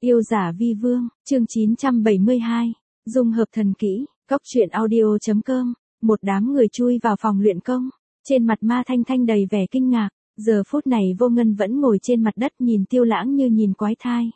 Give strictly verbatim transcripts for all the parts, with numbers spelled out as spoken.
Yêu giả vi vương, chương chín trăm bảy mươi hai, dung hợp thần kỹ, cóc truyện audio chấm com, một đám người chui vào phòng luyện công, trên mặt Ma Thanh Thanh đầy vẻ kinh ngạc, giờ phút này Vô Ngân vẫn ngồi trên mặt đất nhìn Tiêu Lãng như nhìn quái thai.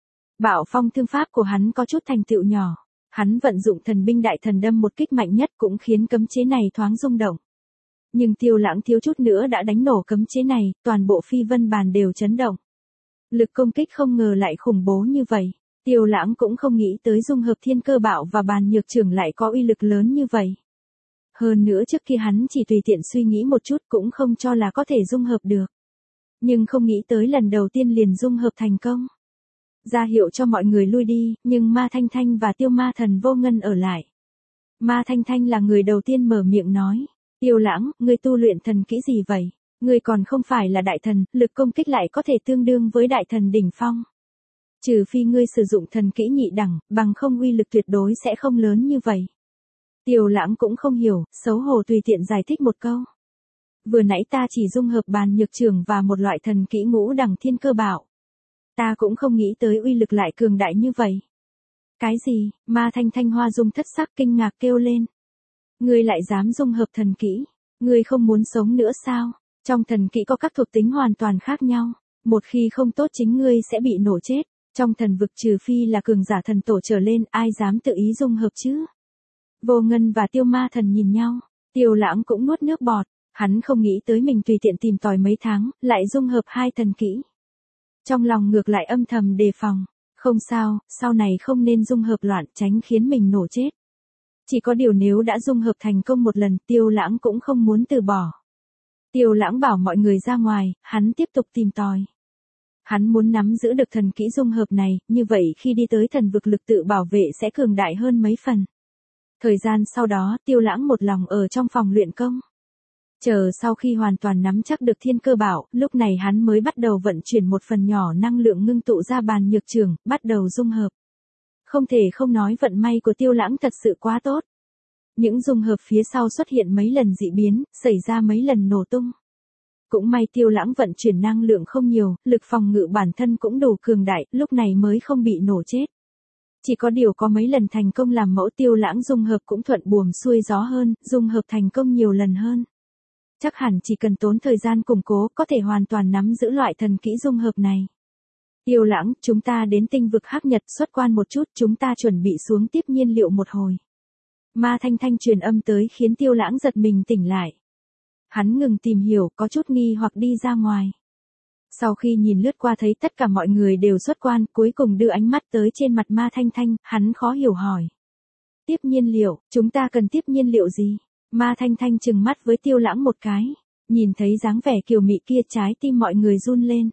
Bạo phong thương pháp của hắn có chút thành tựu nhỏ, hắn vận dụng thần binh đại thần đâm một kích mạnh nhất cũng khiến cấm chế này thoáng rung động. Nhưng Tiêu Lãng thiếu chút nữa đã đánh nổ cấm chế này, toàn bộ phi vân bàn đều chấn động. Lực công kích không ngờ lại khủng bố như vậy. Tiêu Lãng cũng không nghĩ tới dung hợp thiên cơ bạo và bàn nhược trưởng lại có uy lực lớn như vậy. Hơn nữa trước khi hắn chỉ tùy tiện suy nghĩ một chút cũng không cho là có thể dung hợp được. Nhưng không nghĩ tới lần đầu tiên liền dung hợp thành công. Ra hiệu cho mọi người lui đi, nhưng Ma Thanh Thanh và Tiêu Ma Thần Vô Ngân ở lại. Ma Thanh Thanh là người đầu tiên mở miệng nói. Tiêu Lãng, ngươi tu luyện thần kỹ gì vậy? Ngươi còn không phải là đại thần, lực công kích lại có thể tương đương với đại thần đỉnh phong. Trừ phi ngươi sử dụng thần kỹ nhị đẳng, bằng không uy lực tuyệt đối sẽ không lớn như vậy. Tiêu Lãng cũng không hiểu, xấu hổ tùy tiện giải thích một câu. Vừa nãy ta chỉ dung hợp bàn nhược trưởng và một loại thần kỹ ngũ đẳng thiên cơ bạo. Ta cũng không nghĩ tới uy lực lại cường đại như vậy. Cái gì? Ma Thanh Thanh hoa dung thất sắc kinh ngạc kêu lên. Ngươi lại dám dung hợp thần kỹ? Ngươi không muốn sống nữa sao? Trong thần kỹ có các thuộc tính hoàn toàn khác nhau. Một khi không tốt chính ngươi sẽ bị nổ chết. Trong thần vực trừ phi là cường giả thần tổ trở lên, ai dám tự ý dung hợp chứ? Vô Ngân và Tiêu Ma Thần nhìn nhau. Tiêu Lãng cũng nuốt nước bọt. Hắn không nghĩ tới mình tùy tiện tìm tòi mấy tháng, lại dung hợp hai thần kỹ. Trong lòng ngược lại âm thầm đề phòng. Không sao, sau này không nên dung hợp loạn tránh khiến mình nổ chết. Chỉ có điều nếu đã dung hợp thành công một lần, Tiêu Lãng cũng không muốn từ bỏ. Tiêu Lãng bảo mọi người ra ngoài, hắn tiếp tục tìm tòi. Hắn muốn nắm giữ được thần kỹ dung hợp này, như vậy khi đi tới thần vực lực tự bảo vệ sẽ cường đại hơn mấy phần. Thời gian sau đó, Tiêu Lãng một lòng ở trong phòng luyện công. Chờ sau khi hoàn toàn nắm chắc được thiên cơ bảo, lúc này hắn mới bắt đầu vận chuyển một phần nhỏ năng lượng ngưng tụ ra bàn nhược trưởng, bắt đầu dung hợp. Không thể không nói vận may của Tiêu Lãng thật sự quá tốt. Những dung hợp phía sau xuất hiện mấy lần dị biến, xảy ra mấy lần nổ tung. Cũng may Tiêu Lãng vận chuyển năng lượng không nhiều, lực phòng ngự bản thân cũng đủ cường đại, lúc này mới không bị nổ chết. Chỉ có điều có mấy lần thành công làm mẫu Tiêu Lãng dung hợp cũng thuận buồm xuôi gió hơn, dung hợp thành công nhiều lần hơn. Chắc hẳn chỉ cần tốn thời gian củng cố có thể hoàn toàn nắm giữ loại thần kỹ dung hợp này. Tiêu Lãng, chúng ta đến tinh vực Hắc Nhật xuất quan một chút, chúng ta chuẩn bị xuống tiếp nhiên liệu một hồi. Ma Thanh Thanh truyền âm tới khiến Tiêu Lãng giật mình tỉnh lại. Hắn ngừng tìm hiểu, có chút nghi hoặc đi ra ngoài. Sau khi nhìn lướt qua thấy tất cả mọi người đều xuất quan, cuối cùng đưa ánh mắt tới trên mặt Ma Thanh Thanh, hắn khó hiểu hỏi. Tiếp nhiên liệu, chúng ta cần tiếp nhiên liệu gì? Ma Thanh Thanh trừng mắt với Tiêu Lãng một cái, nhìn thấy dáng vẻ kiều mị kia trái tim mọi người run lên.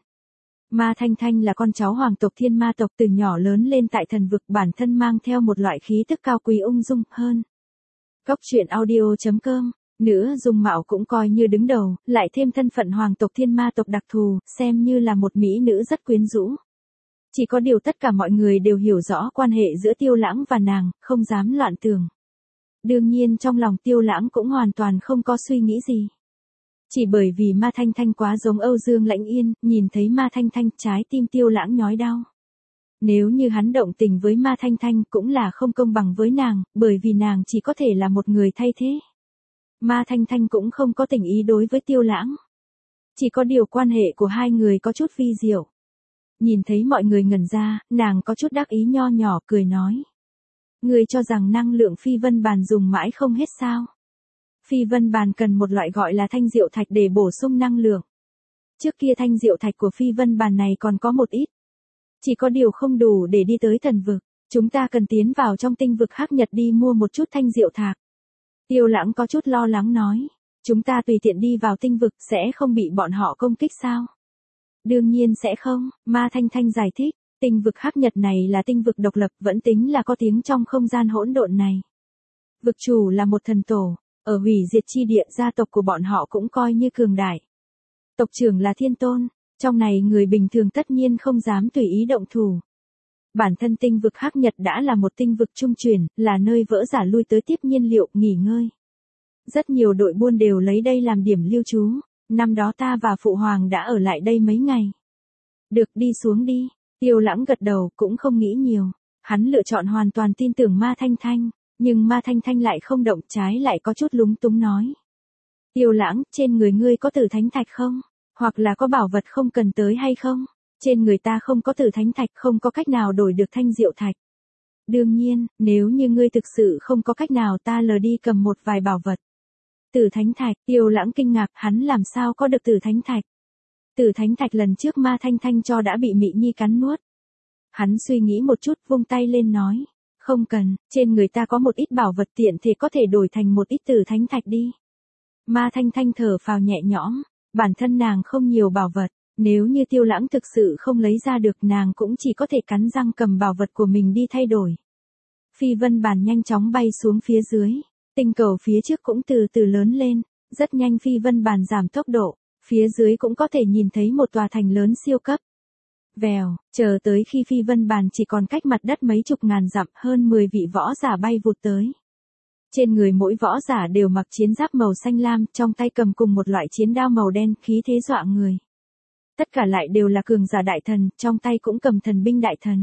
Ma Thanh Thanh là con cháu hoàng tộc Thiên Ma tộc từ nhỏ lớn lên tại thần vực, bản thân mang theo một loại khí tức cao quý ung dung hơn. Cóc truyện audio chấm com, nữa dung mạo cũng coi như đứng đầu, lại thêm thân phận hoàng tộc Thiên Ma tộc đặc thù, xem như là một mỹ nữ rất quyến rũ. Chỉ có điều tất cả mọi người đều hiểu rõ quan hệ giữa Tiêu Lãng và nàng, không dám loạn tưởng. Đương nhiên trong lòng Tiêu Lãng cũng hoàn toàn không có suy nghĩ gì. Chỉ bởi vì Ma Thanh Thanh quá giống Âu Dương Lãnh Yên, nhìn thấy Ma Thanh Thanh trái tim Tiêu Lãng nhói đau. Nếu như hắn động tình với Ma Thanh Thanh cũng là không công bằng với nàng, bởi vì nàng chỉ có thể là một người thay thế. Ma Thanh Thanh cũng không có tình ý đối với Tiêu Lãng. Chỉ có điều quan hệ của hai người có chút vi diệu. Nhìn thấy mọi người ngẩn ra, nàng có chút đắc ý nho nhỏ cười nói. Ngươi cho rằng năng lượng phi vân bàn dùng mãi không hết sao? Phi vân bàn cần một loại gọi là thanh diệu thạch để bổ sung năng lượng. Trước kia thanh diệu thạch của phi vân bàn này còn có một ít. Chỉ có điều không đủ để đi tới thần vực. Chúng ta cần tiến vào trong tinh vực Hắc Nhật đi mua một chút thanh diệu thạch. Tiêu Lãng có chút lo lắng nói. Chúng ta tùy tiện đi vào tinh vực sẽ không bị bọn họ công kích sao? Đương nhiên sẽ không, Ma Thanh Thanh giải thích. Tinh vực Hắc Nhật này là tinh vực độc lập, vẫn tính là có tiếng trong không gian hỗn độn này. Vực chủ là một thần tổ, ở hủy diệt chi địa gia tộc của bọn họ cũng coi như cường đại. Tộc trưởng là Thiên Tôn, trong này người bình thường tất nhiên không dám tùy ý động thủ. Bản thân tinh vực Hắc Nhật đã là một tinh vực trung chuyển, là nơi vỡ giả lui tới tiếp nhiên liệu, nghỉ ngơi. Rất nhiều đội buôn đều lấy đây làm điểm lưu trú, năm đó ta và Phụ Hoàng đã ở lại đây mấy ngày. Được, đi xuống đi. Tiêu Lãng gật đầu cũng không nghĩ nhiều. Hắn lựa chọn hoàn toàn tin tưởng Ma Thanh Thanh, nhưng Ma Thanh Thanh lại không động, trái lại có chút lúng túng nói. Tiêu Lãng, trên người ngươi có Tử Thánh Thạch không? Hoặc là có bảo vật không cần tới hay không? Trên người ta không có Tử Thánh Thạch, không có cách nào đổi được Thanh Diệu Thạch. Đương nhiên, nếu như ngươi thực sự không có cách nào, ta lờ đi cầm một vài bảo vật. Tử Thánh Thạch, Tiêu Lãng kinh ngạc, hắn làm sao có được Tử Thánh Thạch? Tử Thánh Thạch lần trước Ma Thanh Thanh cho đã bị Mị Nhi cắn nuốt. Hắn suy nghĩ một chút, vung tay lên nói, không cần, trên người ta có một ít bảo vật tiện thì có thể đổi thành một ít Tử Thánh Thạch đi. Ma Thanh Thanh thở phào nhẹ nhõm, bản thân nàng không nhiều bảo vật, nếu như Tiêu Lãng thực sự không lấy ra được, nàng cũng chỉ có thể cắn răng cầm bảo vật của mình đi thay đổi. Phi vân bàn nhanh chóng bay xuống phía dưới, tinh cầu phía trước cũng từ từ lớn lên, rất nhanh phi vân bàn giảm tốc độ, phía dưới cũng có thể nhìn thấy một tòa thành lớn siêu cấp. Vèo, chờ tới khi phi vân bàn chỉ còn cách mặt đất mấy chục ngàn dặm, hơn mười vị võ giả bay vụt tới. Trên người mỗi võ giả đều mặc chiến giáp màu xanh lam, trong tay cầm cùng một loại chiến đao màu đen, khí thế dọa người. Tất cả lại đều là cường giả đại thần, trong tay cũng cầm thần binh đại thần.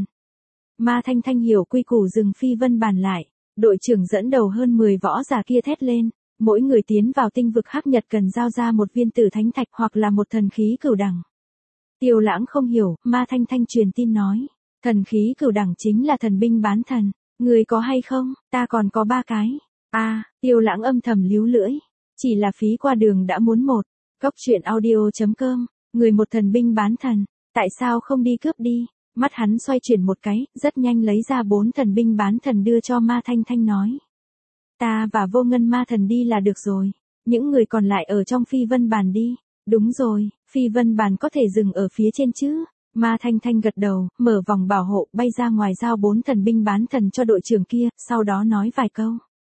Ma Thanh Thanh hiểu quy củ dừng phi vân bàn lại, đội trưởng dẫn đầu hơn mười võ giả kia thét lên, mỗi người tiến vào tinh vực hắc nhật cần giao ra một viên Tử Thánh Thạch hoặc là một thần khí cửu đẳng. Tiêu Lãng không hiểu, Ma Thanh Thanh truyền tin nói, thần khí cửu đẳng chính là thần binh bán thần, người có hay không? Ta còn có ba cái. A, à, Tiêu Lãng âm thầm líu lưỡi, chỉ là phí qua đường đã muốn một. Góc truyện audio chấm com, người một thần binh bán thần, tại sao không đi cướp đi? Mắt hắn xoay chuyển một cái, rất nhanh lấy ra bốn thần binh bán thần đưa cho Ma Thanh Thanh nói. Ta và Vô Ngân Ma Thần đi là được rồi, những người còn lại ở trong phi vân bàn đi. Đúng rồi, phi vân bàn có thể dừng ở phía trên chứ? Ma Thanh Thanh gật đầu, mở vòng bảo hộ, bay ra ngoài giao bốn thần binh bán thần cho đội trưởng kia, sau đó nói vài câu.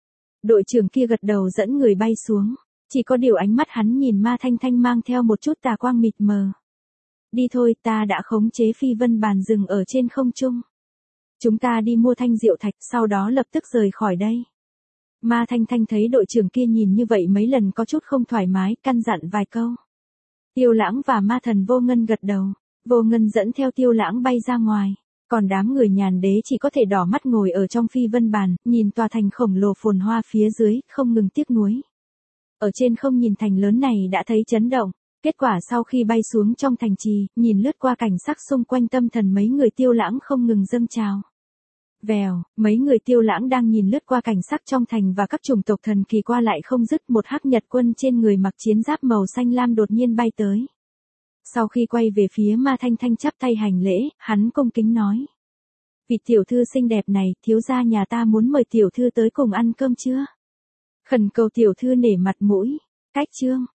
Đội trưởng kia gật đầu dẫn người bay xuống, chỉ có điều ánh mắt hắn nhìn Ma Thanh Thanh mang theo một chút tà quang mịt mờ. Đi thôi, ta đã khống chế phi vân bàn dừng ở trên không trung. Chúng ta đi mua Thanh Diệu Thạch, sau đó lập tức rời khỏi đây. Ma Thanh Thanh thấy đội trưởng kia nhìn như vậy mấy lần có chút không thoải mái, căn dặn vài câu. Tiêu Lãng và Ma Thần Vô Ngân gật đầu, Vô Ngân dẫn theo Tiêu Lãng bay ra ngoài, còn đám người Nhàn Đế chỉ có thể đỏ mắt ngồi ở trong phi vân bàn, nhìn tòa thành khổng lồ phồn hoa phía dưới, không ngừng tiếc nuối. Ở trên không nhìn thành lớn này đã thấy chấn động, kết quả sau khi bay xuống trong thành trì, nhìn lướt qua cảnh sắc xung quanh, tâm thần mấy người Tiêu Lãng không ngừng dâng trào. Vèo, mấy người Tiêu Lãng đang nhìn lướt qua cảnh sắc trong thành và các chủng tộc thần kỳ qua lại không dứt, một hắc nhật quân trên người mặc chiến giáp màu xanh lam đột nhiên bay tới. Sau khi quay về phía Ma Thanh Thanh chắp tay hành lễ, hắn cung kính nói. Vị tiểu thư xinh đẹp này, thiếu gia nhà ta muốn mời tiểu thư tới cùng ăn cơm chưa? Khẩn cầu tiểu thư nể mặt mũi. Cách chương.